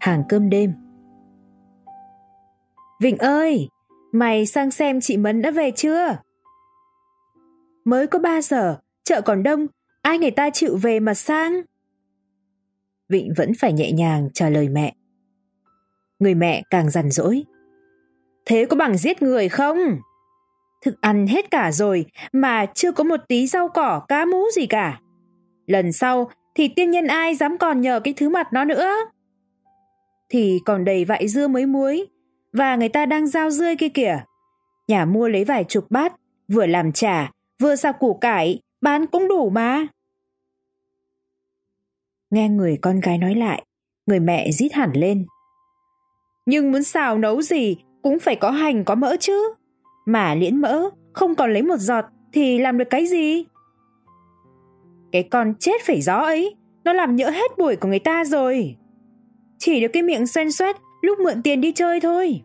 hàng cơm đêm. Vịnh ơi, mày sang xem chị Mấn đã về chưa? Mới có 3 giờ, chợ còn đông, ai người ta chịu về mà sang? Vịnh vẫn phải nhẹ nhàng trả lời mẹ. Người mẹ càng dằn dỗi. Thế có bằng giết người không? Thức ăn hết cả rồi mà chưa có một tí rau cỏ cá mú gì cả. Lần sau thì tiên nhân ai dám còn nhờ cái thứ mặt nó nữa. Thì còn đầy vại dưa mới muối, và người ta đang rao rươi kia kìa. Nhà mua lấy vài chục bát, vừa làm chả, vừa xào củ cải, bán cũng đủ mà. Nghe người con gái nói lại, người mẹ rít hẳn lên. Nhưng muốn xào nấu gì cũng phải có hành có mỡ chứ. Mà liễn mỡ không còn lấy một giọt thì làm được cái gì? Cái con chết phải gió ấy, nó làm nhỡ hết buổi của người ta rồi. Chỉ được cái miệng xoen xoét lúc mượn tiền đi chơi thôi.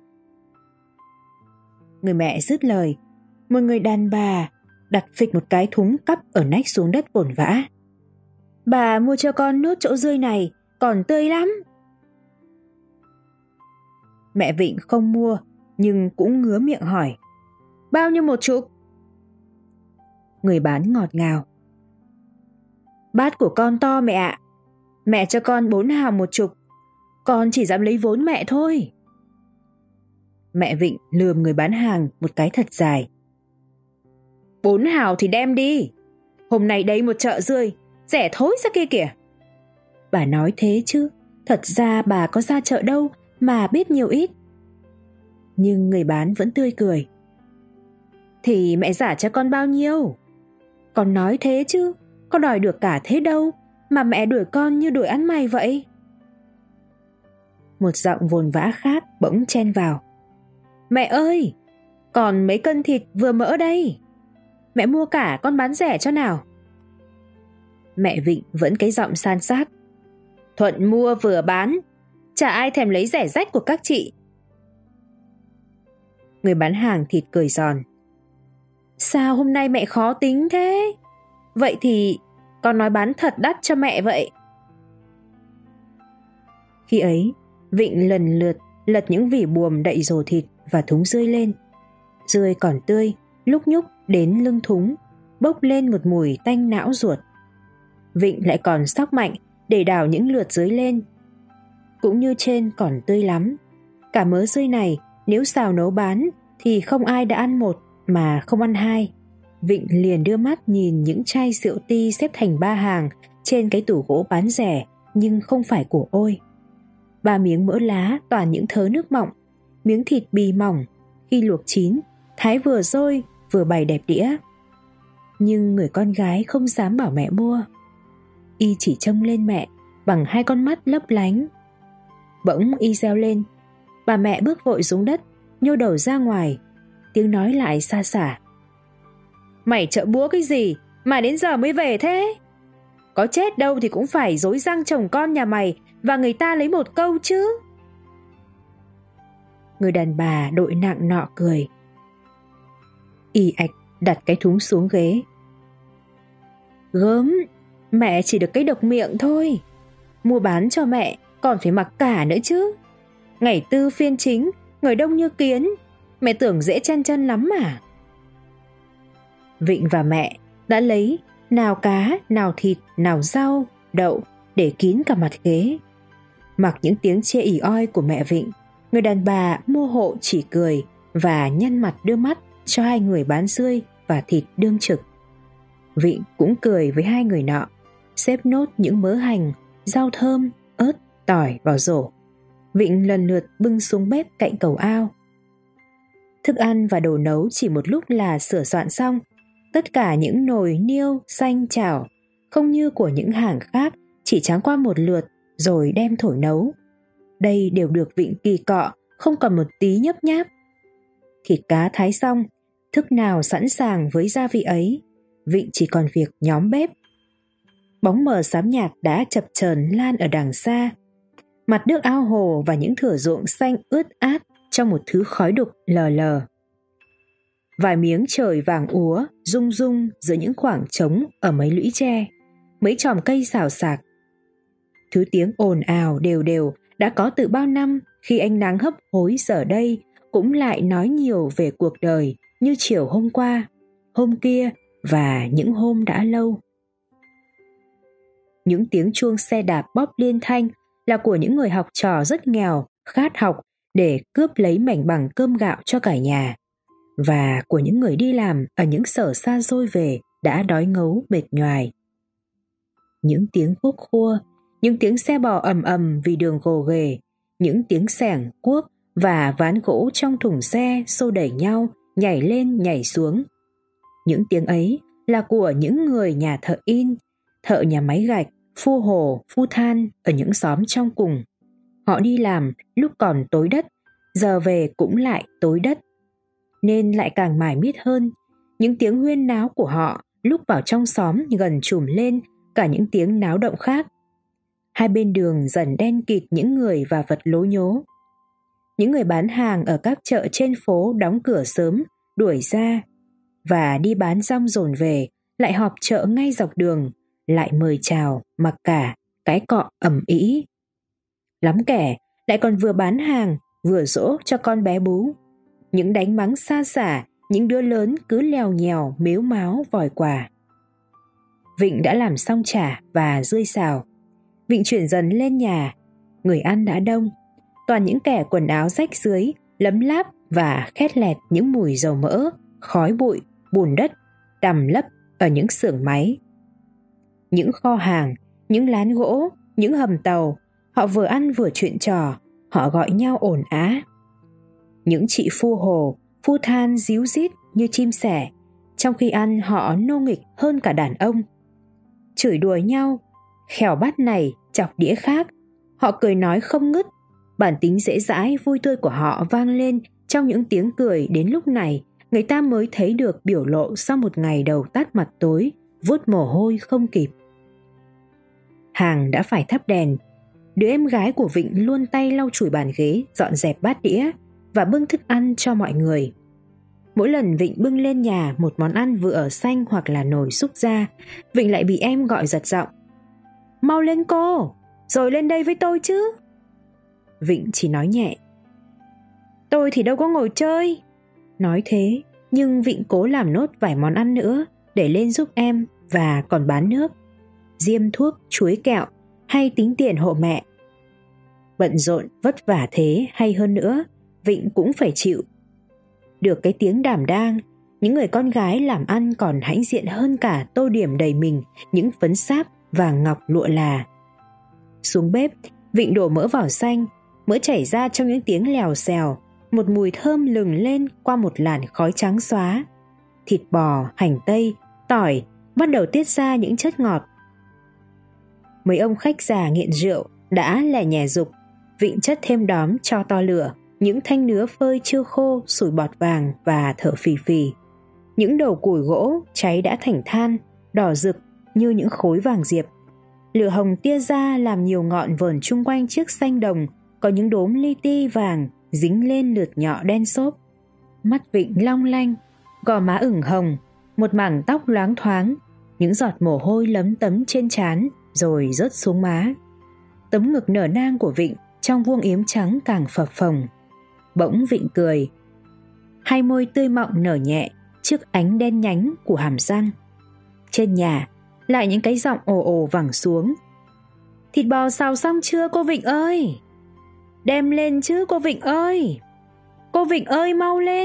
Người mẹ dứt lời, một người đàn bà đặt phịch một cái thúng cắp ở nách xuống đất vồn vã. Bà mua cho con nốt chỗ rươi này, còn tươi lắm. Mẹ Vịnh không mua, nhưng cũng ngứa miệng hỏi. Bao nhiêu một chục? Người bán ngọt ngào. Bát của con to mẹ ạ. Mẹ cho con 4 hào một chục. Con chỉ dám lấy vốn mẹ thôi. Mẹ Vịnh lườm người bán hàng một cái thật dài. 4 hào thì đem đi. Hôm nay đây một chợ rươi, rẻ thối ra kia kìa. Bà nói thế chứ, thật ra bà có ra chợ đâu mà biết nhiều ít. Nhưng người bán vẫn tươi cười. Thì mẹ giả cho con bao nhiêu? Con nói thế chứ, con đòi được cả thế đâu, mà mẹ đuổi con như đuổi ăn mày vậy. Một giọng vồn vã khác bỗng chen vào. Mẹ ơi, còn mấy cân thịt vừa mỡ đây. Mẹ mua cả con bán rẻ cho nào. Mẹ Vịnh vẫn cái giọng san sát. Thuận mua vừa bán, chả ai thèm lấy rẻ rách của các chị. Người bán hàng thịt cười giòn. Sao hôm nay mẹ khó tính thế? Vậy thì con nói bán thật đắt cho mẹ vậy. Khi ấy, Vịnh lần lượt lật những vỉ buồm đậy rổ thịt và thúng dươi lên. Dươi còn tươi, lúc nhúc đến lưng thúng, bốc lên một mùi tanh não ruột. Vịnh lại còn xóc mạnh để đảo những lượt dưới lên. Cũng như trên còn tươi lắm. Cả mớ dươi này nếu xào nấu bán thì không ai đã ăn một mà không ăn hai. Vịnh liền đưa mắt nhìn những chai rượu ti xếp thành 3 hàng trên cái tủ gỗ bán rẻ nhưng không phải của Ôi. 3 miếng mỡ lá toàn những thớ nước mọng, miếng thịt bì mỏng, khi luộc chín, thái vừa rôi vừa bày đẹp đĩa. Nhưng người con gái không dám bảo mẹ mua. Y chỉ trông lên mẹ bằng 2 con mắt lấp lánh. Bỗng y reo lên. Bà mẹ bước vội xuống đất, nhô đầu ra ngoài. Tiếng nói lại xa xả. Mày chợ búa cái gì mà đến giờ mới về thế? Có chết đâu thì cũng phải dối răng chồng con nhà mày và người ta lấy một câu chứ. Người đàn bà đội nặng nọ cười. Y ạch đặt cái thúng xuống ghế. Gớm, mẹ chỉ được cái độc miệng thôi. Mua bán cho mẹ còn phải mặc cả nữa chứ. Ngày tư phiên chính, người đông như kiến. Mẹ tưởng dễ chen chân lắm mà. Vịnh và mẹ đã lấy nào cá, nào thịt, nào rau, đậu để kín cả mặt ghế. Mặc những tiếng chê ỉ oi của mẹ Vịnh, người đàn bà mua hộ chỉ cười và nhăn mặt đưa mắt cho 2 người bán dươi và thịt đương trực. Vịnh cũng cười với 2 người nọ, xếp nốt những mớ hành, rau thơm, ớt, tỏi vào rổ. Vịnh lần lượt bưng xuống bếp cạnh cầu ao. Thức ăn và đồ nấu chỉ một lúc là sửa soạn xong. Tất cả những nồi niêu, xanh, chảo, không như của những hàng khác, chỉ tráng qua một lượt rồi đem thổi nấu. Đây đều được Vịnh kỳ cọ, không còn một tí nhấp nháp. Thịt cá thái xong, thức nào sẵn sàng với gia vị ấy, Vịnh chỉ còn việc nhóm bếp. Bóng mờ xám nhạt đã chập chờn lan ở đằng xa. Mặt nước ao hồ và những thửa ruộng xanh ướt át trong một thứ khói đục lờ lờ. Vài miếng trời vàng úa rung rung giữa những khoảng trống ở mấy lũy tre, mấy chòm cây xào xạc. Thứ tiếng ồn ào đều đều đã có từ bao năm khi ánh nắng hấp hối giờ đây cũng lại nói nhiều về cuộc đời như chiều hôm qua, hôm kia và những hôm đã lâu. Những tiếng chuông xe đạp bóp liên thanh là của những người học trò rất nghèo, khát học để cướp lấy mảnh bằng cơm gạo cho cả nhà, và của những người đi làm ở những sở xa xôi về đã đói ngấu mệt nhoài. Những tiếng cuốc khua, những tiếng xe bò ầm ầm vì đường gồ ghề, những tiếng xẻng, cuốc và ván gỗ trong thùng xe xô đẩy nhau, nhảy lên nhảy xuống. Những tiếng ấy là của những người nhà thợ in, thợ nhà máy gạch, phu hồ, phu than ở những xóm trong cùng. Họ đi làm lúc còn tối đất, giờ về cũng lại tối đất, nên lại càng mải miết hơn. Những tiếng huyên náo của họ lúc vào trong xóm gần trùm lên cả những tiếng náo động khác. Hai bên đường dần đen kịt những người và vật lố nhố. Những người bán hàng ở các chợ trên phố đóng cửa sớm, đuổi ra, và đi bán rong dồn về, lại họp chợ ngay dọc đường, lại mời chào, mặc cả, cái cọ ầm ĩ. Lắm kẻ lại còn vừa bán hàng, vừa dỗ cho con bé bú. Những đánh mắng xa xả, những đứa lớn cứ lèo nhèo, mếu máo vòi quà. Vịnh đã làm xong chả và rươi xào. Vịnh chuyển dần lên nhà. Người ăn đã đông, toàn những kẻ quần áo rách rưới, lấm láp và khét lẹt những mùi dầu mỡ, khói bụi, bùn đất đằm lấp ở những xưởng máy, những kho hàng, những lán gỗ, những hầm tàu. Họ vừa ăn vừa chuyện trò, họ gọi nhau ồn ào. Những chị phu hồ, phu than ríu rít như chim sẻ, trong khi ăn họ nô nghịch hơn cả đàn ông. Chửi đùa nhau, khèo bát này chọc đĩa khác. Họ cười nói không ngứt. Bản tính dễ dãi vui tươi của họ vang lên trong những tiếng cười đến lúc này người ta mới thấy được biểu lộ sau một ngày đầu tắt mặt tối, vuốt mồ hôi không kịp. Hàng đã phải thắp đèn. Đứa em gái của Vịnh luôn tay lau chùi bàn ghế, dọn dẹp bát đĩa và bưng thức ăn cho mọi người. Mỗi lần Vịnh bưng lên nhà một món ăn vừa ở xanh hoặc là nồi xúc ra, Vịnh lại bị em gọi giật giọng: "Mau lên cô, rồi lên đây với tôi chứ." Vịnh chỉ nói nhẹ: "Tôi thì đâu có ngồi chơi." Nói thế, nhưng Vịnh cố làm nốt vài món ăn nữa để lên giúp em và còn bán nước, diêm thuốc, chuối kẹo hay tính tiền hộ mẹ. Bận rộn vất vả thế hay hơn nữa, Vịnh cũng phải chịu. Được cái tiếng đảm đang, những người con gái làm ăn còn hãnh diện hơn cả tô điểm đầy mình những phấn sáp vàng ngọc lụa là. Xuống bếp, Vịnh đổ mỡ vào xanh, mỡ chảy ra trong những tiếng lèo xèo, một mùi thơm lừng lên qua một làn khói trắng xóa. Thịt bò, hành tây, tỏi bắt đầu tiết ra những chất ngọt. Mấy ông khách già nghiện rượu đã lẻ nhẻ dục, Vịnh chất thêm đóm cho to lửa những thanh nứa phơi chưa khô sủi bọt vàng và thở phì phì. Những đầu củi gỗ cháy đã thành than, đỏ rực như những khối vàng diệp. Lửa hồng tia ra làm nhiều ngọn vờn chung quanh chiếc xanh đồng, có những đốm li ti vàng dính lên lượt nhọ đen xốp. Mắt Vịnh long lanh, gò má ửng hồng, một mảng tóc loáng thoáng, những giọt mồ hôi lấm tấm trên trán rồi rớt xuống má. Tấm ngực nở nang của Vịnh trong vuông yếm trắng càng phập phồng. Bỗng Vịnh cười, hai môi tươi mọng nở nhẹ trước ánh đen nhánh của hàm răng. Trên nhà lại những cái giọng ồ ồ vẳng xuống: "Thịt bò xào xong chưa cô Vịnh ơi? Đem lên chứ cô Vịnh ơi! Cô Vịnh ơi mau lên!"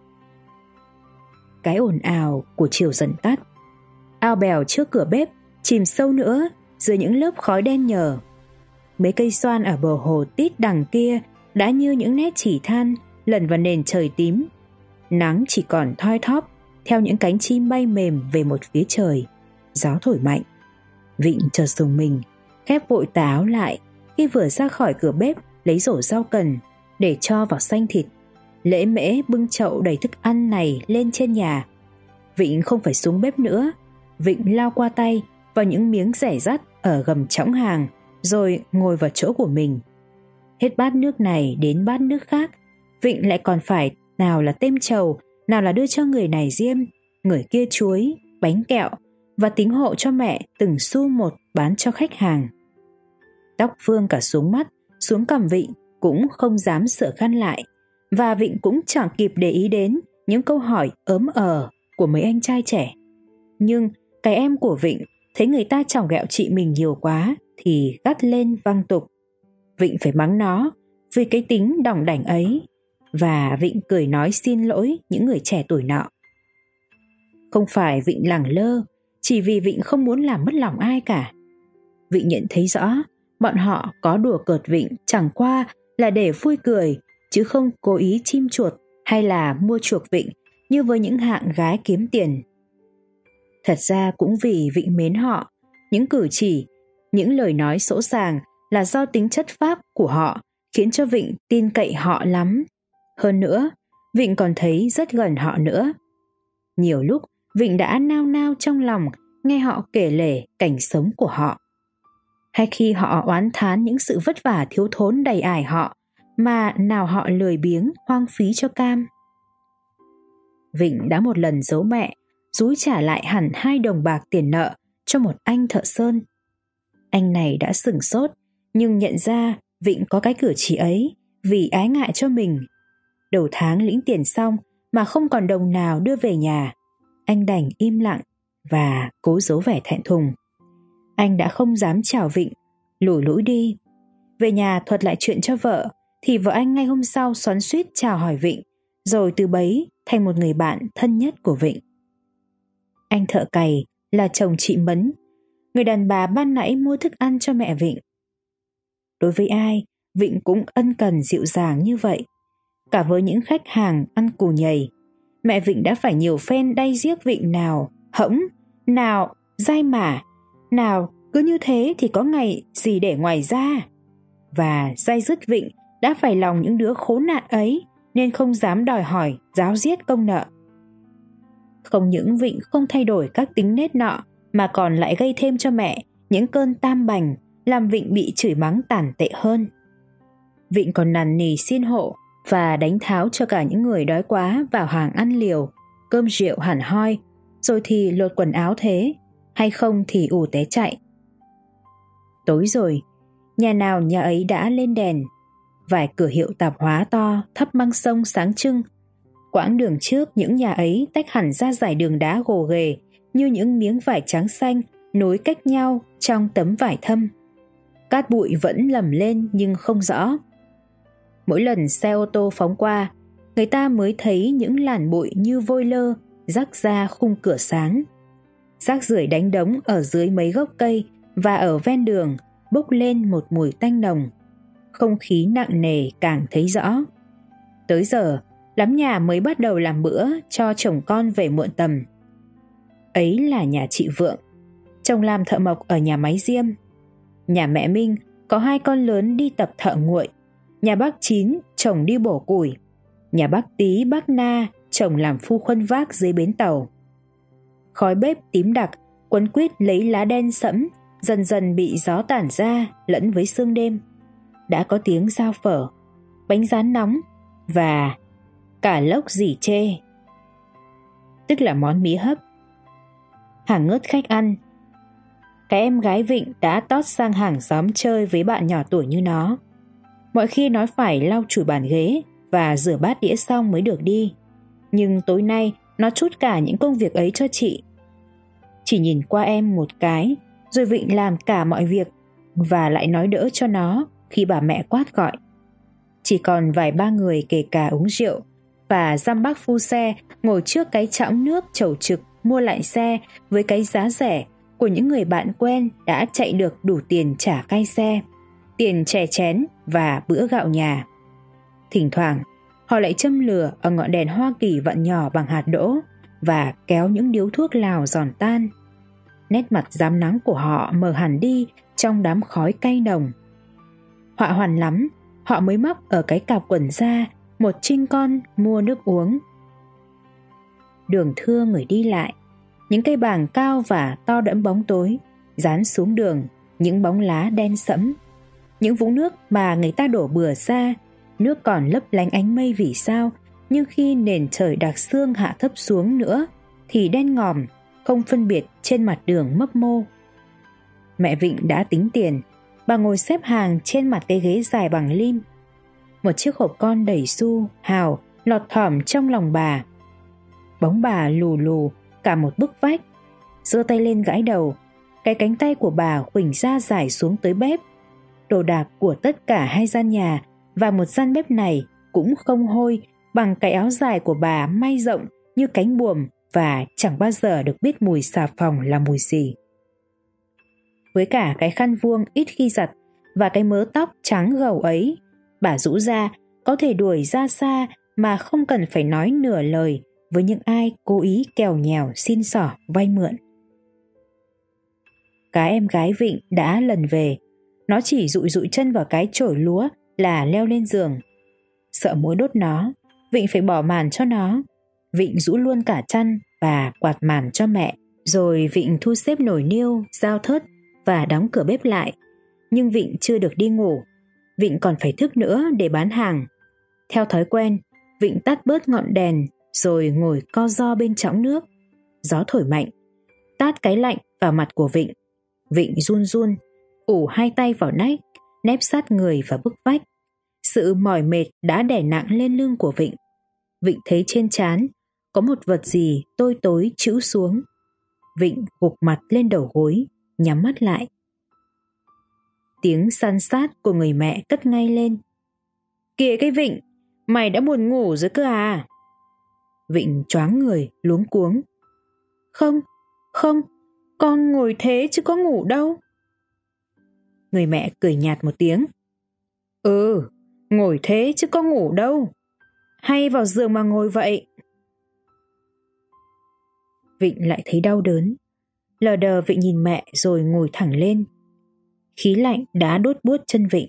Cái ồn ào của chiều dần tắt. Ao bèo trước cửa bếp chìm sâu nữa dưới những lớp khói đen nhờ. Mấy cây xoan ở bờ hồ tít đằng kia đã như những nét chỉ than lẩn vào nền trời tím. Nắng chỉ còn thoi thóp theo những cánh chim bay mềm về một phía trời. Gió thổi mạnh. Vịnh chợt rùng mình, khép vội tà áo lại khi vừa ra khỏi cửa bếp lấy rổ rau cần để cho vào xanh thịt. Lễ mễ bưng chậu đầy thức ăn này lên trên nhà. Vịnh không phải xuống bếp nữa. Vịnh lao qua tay vào những miếng rẻ rắt ở gầm chõng hàng, rồi ngồi vào chỗ của mình. Hết bát nước này đến bát nước khác, Vịnh lại còn phải nào là têm trầu, nào là đưa cho người này diêm, người kia chuối, bánh kẹo, và tính hộ cho mẹ từng xu một bán cho khách hàng. Tóc vương cả xuống mắt xuống cằm Vịnh cũng không dám sửa khăn lại, và Vịnh cũng chẳng kịp để ý đến những câu hỏi ớm của mấy anh trai trẻ. Nhưng cái em của Vịnh thấy người ta chỏng ghẹo chị mình nhiều quá thì gắt lên văng tục. Vịnh phải mắng nó vì cái tính đỏng đảnh ấy, và Vịnh cười nói xin lỗi những người trẻ tuổi nọ. Không phải Vịnh lẳng lơ, chỉ vì Vịnh không muốn làm mất lòng ai cả. Vịnh nhận thấy rõ bọn họ có đùa cợt Vịnh chẳng qua là để vui cười, chứ không cố ý chim chuột hay là mua chuộc Vịnh như với những hạng gái kiếm tiền. Thật ra cũng vì Vịnh mến họ, những cử chỉ, những lời nói sỗ sàng là do tính chất phác của họ khiến cho Vịnh tin cậy họ lắm. Hơn nữa, Vịnh còn thấy rất gần họ nữa. Nhiều lúc Vịnh đã nao nao trong lòng nghe họ kể lể cảnh sống của họ. Hay khi họ oán thán những sự vất vả thiếu thốn đầy ải họ, mà nào họ lười biếng hoang phí cho cam. Vịnh đã một lần giấu mẹ, dúi trả lại hẳn 2 đồng bạc tiền nợ cho một anh thợ sơn. Anh này đã sửng sốt, nhưng nhận ra Vịnh có cái cử chỉ ấy vì ái ngại cho mình. Đầu tháng lĩnh tiền xong mà không còn đồng nào đưa về nhà, anh đành im lặng và cố giấu vẻ thẹn thùng. Anh đã không dám chào Vịnh, lủi lũi đi. Về nhà thuật lại chuyện cho vợ, thì vợ anh ngay hôm sau xoắn xuýt chào hỏi Vịnh, rồi từ bấy thành một người bạn thân nhất của Vịnh. Anh thợ cày là chồng chị Mấn, người đàn bà ban nãy mua thức ăn cho mẹ Vịnh. Đối với ai, Vịnh cũng ân cần dịu dàng như vậy. Cả với những khách hàng ăn cù nhầy, mẹ Vịnh đã phải nhiều phen đay giếc Vịnh nào hẫng, nào dai mả, nào cứ như thế thì có ngày gì để ngoài ra. Và day dứt Vịnh đã phải lòng những đứa khốn nạn ấy, nên không dám đòi hỏi ráo riết công nợ. Không những Vịnh không thay đổi các tính nết nọ, mà còn lại gây thêm cho mẹ những cơn tam bành, làm Vịnh bị chửi mắng tàn tệ hơn. Vịnh còn nằn nỉ xin hộ và đánh tháo cho cả những người đói quá vào hàng ăn liều, cơm rượu hẳn hoi, rồi thì lột quần áo thế, hay không thì ù té chạy. Tối rồi, nhà nào nhà ấy đã lên đèn, vài cửa hiệu tạp hóa to thắp măng sông sáng trưng. Quãng đường trước những nhà ấy tách hẳn ra dải đường đá gồ ghề như những miếng vải trắng xanh nối cách nhau trong tấm vải thâm. Cát bụi vẫn lầm lên nhưng không rõ. Mỗi lần xe ô tô phóng qua, người ta mới thấy những làn bụi như vôi lơ rắc ra khung cửa sáng. Rác rưởi đánh đống ở dưới mấy gốc cây và ở ven đường bốc lên một mùi tanh nồng. Không khí nặng nề càng thấy rõ. Tới giờ, lắm nhà mới bắt đầu làm bữa cho chồng con về muộn tầm. Ấy là nhà chị Vượng, chồng làm thợ mộc ở nhà máy diêm. Nhà mẹ Minh có 2 con lớn đi tập thợ nguội. Nhà bác Chín chồng đi bổ củi. Nhà bác Tí bác Na chồng làm phu khuân vác dưới bến tàu. Khói bếp tím đặc quấn quýt lấy lá đen sẫm, dần dần bị gió tản ra lẫn với sương đêm. Đã có tiếng dao phở, bánh rán nóng và cả lốc rỉ chê, tức là món mía hấp. Hàng ngớt khách ăn. Cái em gái Vịnh đã tót sang hàng xóm chơi với bạn nhỏ tuổi như nó. Mọi khi nó phải lau chùi bàn ghế và rửa bát đĩa xong mới được đi. Nhưng tối nay nó trút cả những công việc ấy cho chị. Chỉ nhìn qua em một cái, rồi Vịnh làm cả mọi việc và lại nói đỡ cho nó khi bà mẹ quát gọi. Chỉ còn vài ba người kể cả uống rượu và dăm bác phu xe ngồi trước cái chõng nước chầu trực mua lại xe với cái giá rẻ của những người bạn quen đã chạy được đủ tiền trả cai xe, tiền chè chén và bữa gạo nhà. Thỉnh thoảng, họ lại châm lửa ở ngọn đèn Hoa Kỳ vặn nhỏ bằng hạt đỗ và kéo những điếu thuốc lào giòn tan. Nét mặt rám nắng của họ mờ hẳn đi trong đám khói cay nồng. Họa hoàn lắm, họ mới móc ở cái cạp quần ra một trinh con mua nước uống. Đường thưa người đi lại, những cây bàng cao và to đẫm bóng tối dán xuống đường những bóng lá đen sẫm. Những vũng nước mà người ta đổ bừa ra, nước còn lấp lánh ánh mây vì sao, nhưng khi nền trời đặc sương hạ thấp xuống nữa thì đen ngòm, không phân biệt trên mặt đường mấp mô. Mẹ Vịnh đã tính tiền, bà ngồi xếp hàng trên mặt cái ghế dài bằng lim. Một chiếc hộp con đầy xu, hào lọt thỏm trong lòng bà. Bóng bà lù lù cả một bức vách. Giơ tay lên gãi đầu, cái cánh tay của bà khuỳnh ra dài xuống tới bếp. Đồ đạc của tất cả 2 gian nhà và một gian bếp này cũng không hôi bằng cái áo dài của bà may rộng như cánh buồm và chẳng bao giờ được biết mùi xà phòng là mùi gì. Với cả cái khăn vuông ít khi giặt và cái mớ tóc trắng gầu ấy, bà rũ ra có thể đuổi ra xa mà không cần phải nói nửa lời với những ai cố ý kèo nhèo xin xỏ vay mượn. Cái em gái Vịnh đã lần về. Nó chỉ dụi chân vào cái chổi lúa là leo lên giường. Sợ muỗi đốt nó, Vịnh phải bỏ màn cho nó. Vịnh rũ luôn cả chăn và quạt màn cho mẹ. Rồi Vịnh thu xếp nồi niêu, dao thớt và đóng cửa bếp lại. Nhưng Vịnh chưa được đi ngủ. Vịnh còn phải thức nữa để bán hàng. Theo thói quen, Vịnh tắt bớt ngọn đèn rồi ngồi co ro bên chõng nước. Gió thổi mạnh, tát cái lạnh vào mặt của Vịnh. Vịnh run run, ủ 2 tay vào nách, nép sát người vào bức vách. Sự mỏi mệt đã đè nặng lên lưng của Vịnh. Vịnh thấy trên trán có một vật gì tối tối chĩu xuống. Vịnh gục mặt lên đầu gối, nhắm mắt lại. Tiếng san sát của người mẹ cất ngay lên. Kìa cái Vịnh, mày đã buồn ngủ rồi cơ à? Vịnh choáng người, luống cuống. Không, con ngồi thế chứ có ngủ đâu. Người mẹ cười nhạt một tiếng. Ngồi thế chứ có ngủ đâu. Hay vào giường mà ngồi vậy. Vịnh lại thấy đau đớn. Lờ đờ Vịnh nhìn mẹ rồi ngồi thẳng lên. Khí lạnh đã đốt buốt chân Vịnh.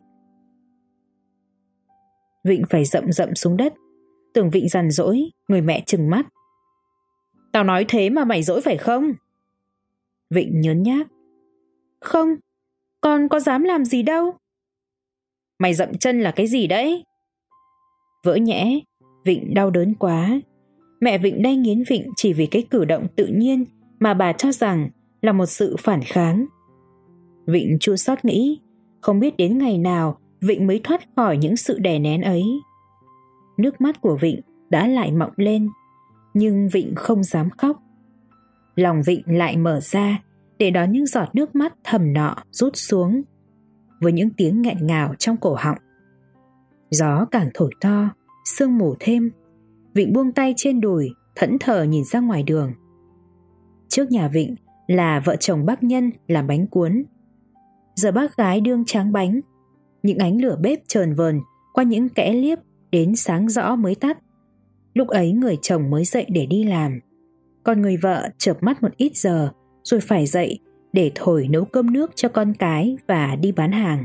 Vịnh phải dậm xuống đất. Tưởng Vịnh giằn dỗi, người mẹ trừng mắt. Tao nói thế mà mày dỗi phải không? Vịnh nhớn nhác. Không, con có dám làm gì đâu. Mày dậm chân là cái gì đấy? Vỡ nhẽ, Vịnh đau đớn quá. Mẹ Vịnh đay nghiến Vịnh chỉ vì cái cử động tự nhiên mà bà cho rằng là một sự phản kháng. Vịnh chua xót nghĩ, không biết đến ngày nào Vịnh mới thoát khỏi những sự đè nén ấy. Nước mắt của Vịnh đã lại mọng lên, nhưng Vịnh không dám khóc. Lòng Vịnh lại mở ra để đón những giọt nước mắt thầm nọ rút xuống, với những tiếng nghẹn ngào trong cổ họng. Gió càng thổi to, sương mù thêm. Vịnh buông tay trên đùi, thẫn thờ nhìn ra ngoài đường. Trước nhà Vịnh là vợ chồng bác Nhân làm bánh cuốn. Giờ bác gái đương tráng bánh. Những ánh lửa bếp chờn vờn qua những kẽ liếp đến sáng rõ mới tắt. Lúc ấy người chồng mới dậy để đi làm. Còn người vợ chợp mắt một ít giờ rồi phải dậy để thổi nấu cơm nước cho con cái và đi bán hàng.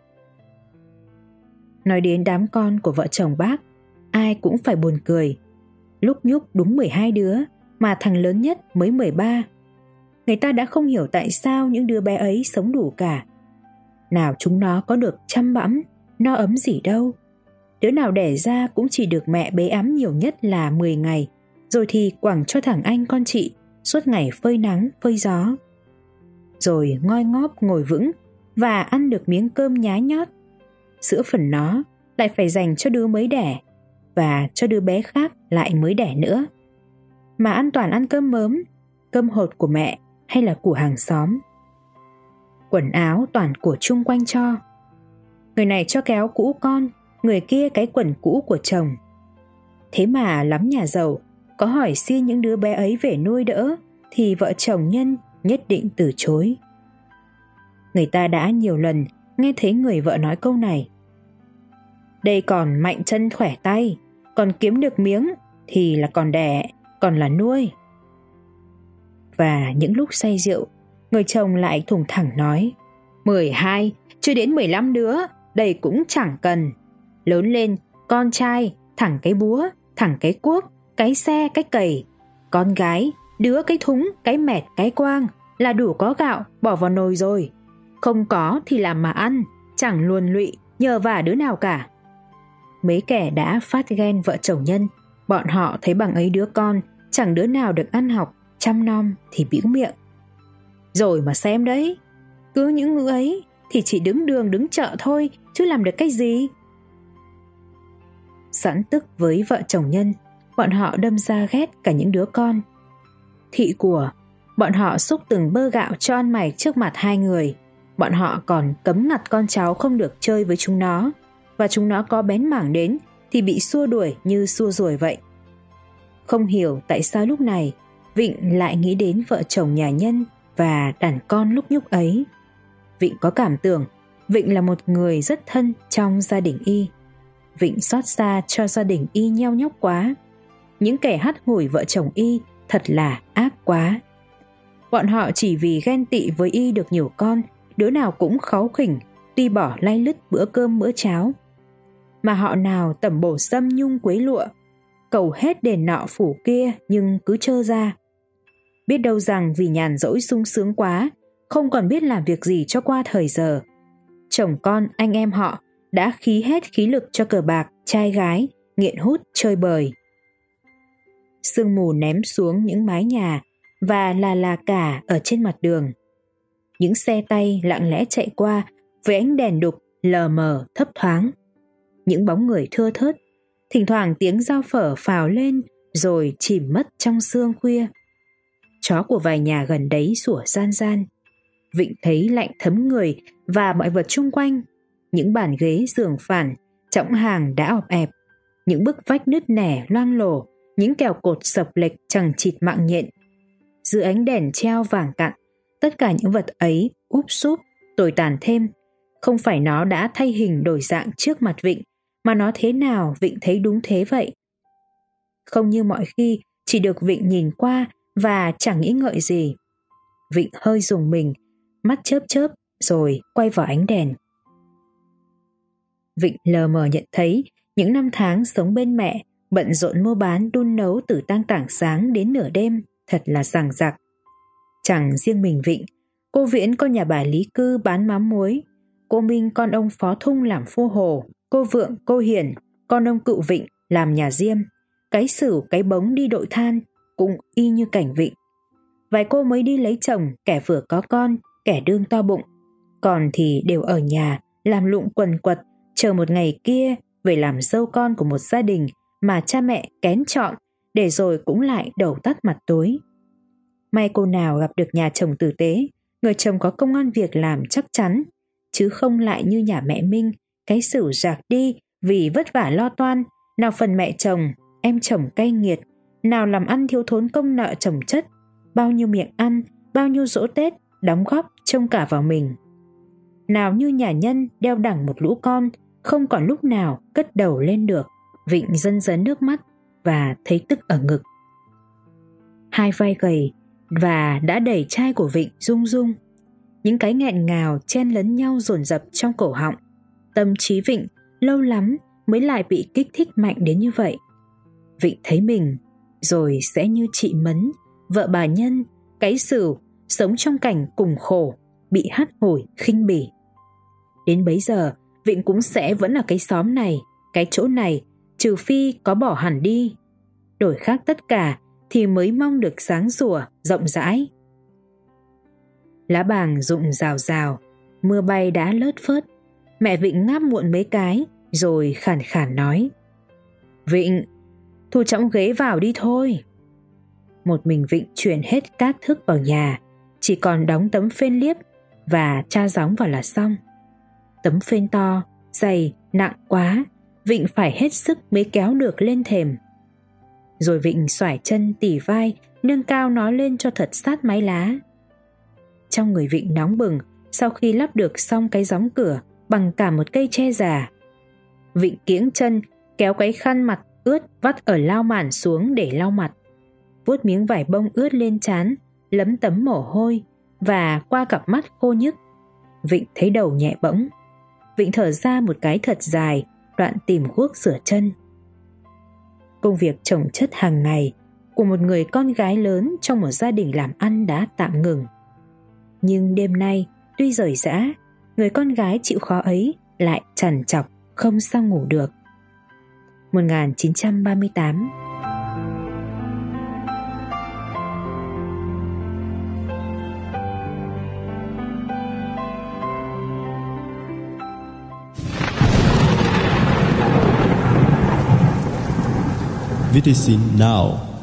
Nói đến đám con của vợ chồng bác, ai cũng phải buồn cười. Lúc nhúc đúng 12 đứa, mà thằng lớn nhất mới 13. Người ta đã không hiểu tại sao những đứa bé ấy sống đủ cả. Nào chúng nó có được chăm bẵm, no ấm gì đâu. Đứa nào đẻ ra cũng chỉ được mẹ bế ẵm nhiều nhất là 10 ngày, rồi thì quẳng cho thằng anh con chị suốt ngày phơi nắng, phơi gió. Rồi ngoi ngóp ngồi vững và ăn được miếng cơm nhá nhót. Sữa phần nó lại phải dành cho đứa mới đẻ, và cho đứa bé khác lại mới đẻ nữa. Mà ăn toàn ăn cơm mớm, cơm hột của mẹ hay là của hàng xóm. Quần áo toàn của chung quanh cho. Người này cho cái áo cũ con, người kia cái quần cũ của chồng. Thế mà lắm nhà giàu có hỏi xin những đứa bé ấy về nuôi đỡ thì vợ chồng Nhân nhất định từ chối. Người ta đã nhiều lần nghe thấy người vợ nói câu này. Đây còn mạnh chân khỏe tay, còn kiếm được miếng thì là còn đẻ, còn là nuôi. Và những lúc say rượu, người chồng lại thùng thẳng nói: 12, chưa đến 15 đứa, đây cũng chẳng cần. Lớn lên, con trai, thẳng cái búa, thẳng cái cuốc, cái xe, cái cày. Con gái, đứa cái thúng, cái mẹt, cái quang là đủ có gạo bỏ vào nồi rồi. Không có thì làm mà ăn, chẳng luồn lụy nhờ vả đứa nào cả. Mấy kẻ đã phát ghen vợ chồng Nhân, bọn họ thấy bằng ấy đứa con chẳng đứa nào được ăn học, chăm nom thì bĩu miệng. Rồi mà xem đấy, cứ những ngữ ấy thì chỉ đứng đường đứng chợ thôi, chứ làm được cái gì? Sẵn tức với vợ chồng Nhân, bọn họ đâm ra ghét cả những đứa con. Thị của, bọn họ xúc từng bơ gạo cho ăn mày trước mặt hai người. Bọn họ còn cấm ngặt con cháu không được chơi với chúng nó, và chúng nó có bén mảng đến thì bị xua đuổi như xua ruồi vậy. Không hiểu tại sao lúc này Vịnh lại nghĩ đến vợ chồng nhà Nhân và đàn con lúc nhúc ấy. Vịnh có cảm tưởng Vịnh là một người rất thân trong gia đình y. Vịnh xót xa cho gia đình y nheo nhóc quá. Những kẻ hắt hủi vợ chồng y thật là ác quá. Bọn họ chỉ vì ghen tị với y được nhiều con, đứa nào cũng kháu khỉnh, tuy bỏ lay lứt bữa cơm bữa cháo. Mà họ nào tẩm bổ sâm nhung quế lụa, cầu hết đền nọ phủ kia nhưng cứ trơ ra. Biết đâu rằng vì nhàn rỗi sung sướng quá, không còn biết làm việc gì cho qua thời giờ. Chồng con anh em họ đã khí hết khí lực cho cờ bạc, trai gái, nghiện hút, chơi bời. Sương mù ném xuống những mái nhà và là cả ở trên mặt đường. Những xe tay lặng lẽ chạy qua với ánh đèn đục lờ mờ thấp thoáng. Những bóng người thưa thớt, thỉnh thoảng tiếng dao phở phào lên rồi chìm mất trong sương khuya. Chó của vài nhà gần đấy sủa gian gian. Vịnh thấy lạnh thấm người và mọi vật chung quanh. Những bàn ghế giường phản, chõng hàng đã ọp ẹp. Những bức vách nứt nẻ loang lổ, những kèo cột sập lệch chằng chịt mạng nhện. Dưới ánh đèn treo vàng cặn, tất cả những vật ấy úp súp, tồi tàn thêm. Không phải nó đã thay hình đổi dạng trước mặt Vịnh, mà nó thế nào Vịnh thấy đúng thế vậy. Không như mọi khi, chỉ được Vịnh nhìn qua và chẳng nghĩ ngợi gì. Vịnh hơi rùng mình, mắt chớp chớp rồi quay vào ánh đèn. Vịnh lờ mờ nhận thấy những năm tháng sống bên mẹ, bận rộn mua bán đun nấu từ tang tảng sáng đến nửa đêm, thật là dằng dặc. Chẳng riêng mình Vịnh, cô Viễn con nhà bà Lý Cư bán mắm muối, cô Minh con ông Phó Thung làm phu hồ, cô Vượng, cô Hiển, con ông Cựu Vịnh làm nhà diêm, cái Sửu, cái Bống đi đội than, cũng y như cảnh Vịnh. Vài cô mới đi lấy chồng, kẻ vừa có con, kẻ đương to bụng, còn thì đều ở nhà làm lụng quần quật, chờ một ngày kia về làm dâu con của một gia đình mà cha mẹ kén chọn, để rồi cũng lại đầu tắt mặt tối. May cô nào gặp được nhà chồng tử tế, người chồng có công ăn việc làm chắc chắn, chứ không lại như nhà mẹ Minh, cái Sửu rạc đi vì vất vả lo toan, nào phần mẹ chồng, em chồng cay nghiệt, nào làm ăn thiếu thốn công nợ chồng chất, bao nhiêu miệng ăn, bao nhiêu giỗ Tết đóng góp trông cả vào mình. Nào như nhà Nhân đeo đẳng một lũ con, không còn lúc nào cất đầu lên được. Vịnh dần dần nước mắt và thấy tức ở ngực. Hai vai gầy và đã đẩy chai của Vịnh rung rung. Những cái nghẹn ngào chen lấn nhau dồn dập trong cổ họng. Tâm trí Vịnh lâu lắm mới lại bị kích thích mạnh đến như vậy. Vịnh thấy mình rồi sẽ như chị Mấn, vợ bà Nhân, cái Sửu, sống trong cảnh cùng khổ, bị hắt hủi khinh bỉ. Đến bấy giờ Vịnh cũng sẽ vẫn ở cái xóm này, cái chỗ này, trừ phi có bỏ hẳn đi. Đổi khác tất cả thì mới mong được sáng sủa, rộng rãi. Lá bàng rụng rào rào, mưa bay đã lất phớt. Mẹ Vịnh ngáp muộn mấy cái rồi khàn khàn nói: Vịnh, thu chõng ghế vào đi thôi. Một mình Vịnh chuyển hết cát thức vào nhà, chỉ còn đóng tấm phên liếp và tra gióng vào là xong. Tấm phên to, dày, nặng quá, Vịnh phải hết sức mới kéo được lên thềm. Rồi Vịnh xoải chân tỉ vai, nâng cao nó lên cho thật sát mái lá. Trong người Vịnh nóng bừng sau khi lắp được xong cái gióng cửa bằng cả một cây tre già. Vịnh kiễng chân, kéo cái khăn mặt ướt vắt ở lau màn xuống để lau mặt, vuốt miếng vải bông ướt lên trán, lấm tấm mồ hôi và qua cặp mắt khô nhức. Vịnh thấy đầu nhẹ bỗng. Vịnh thở ra một cái thật dài, đoạn tìm guốc rửa chân. Công việc chồng chất hàng ngày của một người con gái lớn trong một gia đình làm ăn đã tạm ngừng. Nhưng đêm nay, tuy rời rã, người con gái chịu khó ấy lại trằn trọc không sao ngủ được. 1938. VTC Now.